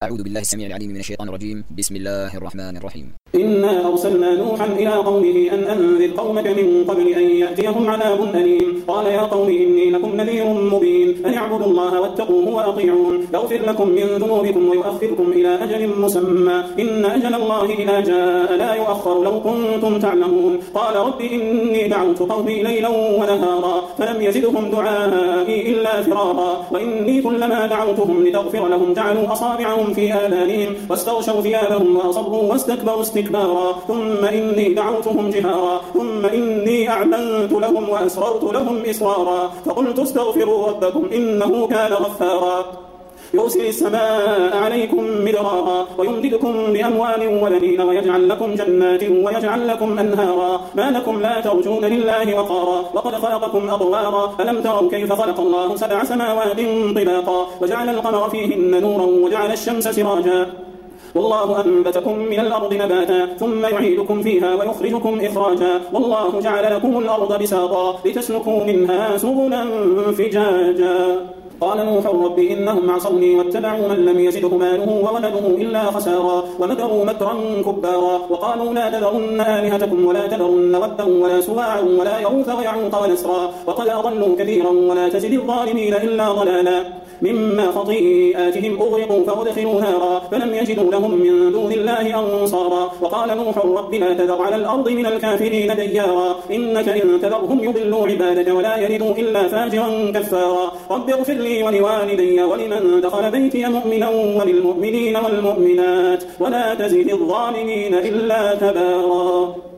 أعوذ بالله السميع العليم من الشيطان الرجيم. بسم الله الرحمن الرحيم. إنا أرسلنا نوحا إلى قومه أن أنذر قومك من قبل أن يأتيهم عذاب أليم. قال يا قوم إني لكم نذير مبين أن اعبدوا الله واتقوه وأطيعون يغفر لكم من ذنوبكم ويؤخركم إلى أجل مسمى إن أجل الله إذا جاء لا يؤخر لو كنتم تعلمون. قال رب إني دعوت قومي ليلا ونهارا فلم يزدهم دعائي إلا فرارا وإني كلما دعوتهم لتغفر لهم جعلوا أصابعهم في آذانهم واستغشوا ثيابهم وأصروا واستكبروا استكبارا ثم إني دعوتهم جهارا ثم إني أعلنت لهم وأسررت لهم إسرارا فقلت استغفروا ربكم إنه كان غفارا يرسل السماء عليكم مدرارا ويمددكم بأموال وبنين ويجعل لكم جنات ويجعل لكم أنهارا ما لكم لا ترجون لله وقارا وقد خلقكم أطوارا ألم تروا كيف خلق الله 7 سماوات طباقا وجعل القمر فيهن نورا وجعل الشمس سراجا والله أنبتكم من الأرض نباتا ثم يعيدكم فيها ويخرجكم إخراجا والله جعل لكم الأرض بساطا لتسلكوا منها سبلا فجاجا. قال نوح رب إنهم عصوني واتبعوا من لم يزده ماله وولده إلا خسارا ومكروا مكرا كبارا وقالوا لا تذرن آلهتكم ولا تذرن ودا ولا سواعا ولا يغوث ويعوق ونسرا وقد أضلوا كثيرا ولا تزد الظالمين إلا ضلالا مما خطيئاتهم أغرقوا فأدخلوا نارا فلم يجدوا لهم من دون الله أنصارا. وقال نوح رب لا تذر على الأرض من الكافرين ديارا إنك إن تذرهم يضلوا عبادك ولا يلدوا إلا فاجرا كفارا. رب اغفر لي ولوالدي ولمن دخل بيتي مؤمنا وللمؤمنين والمؤمنات ولا تزد الظالمين إلا تبارا.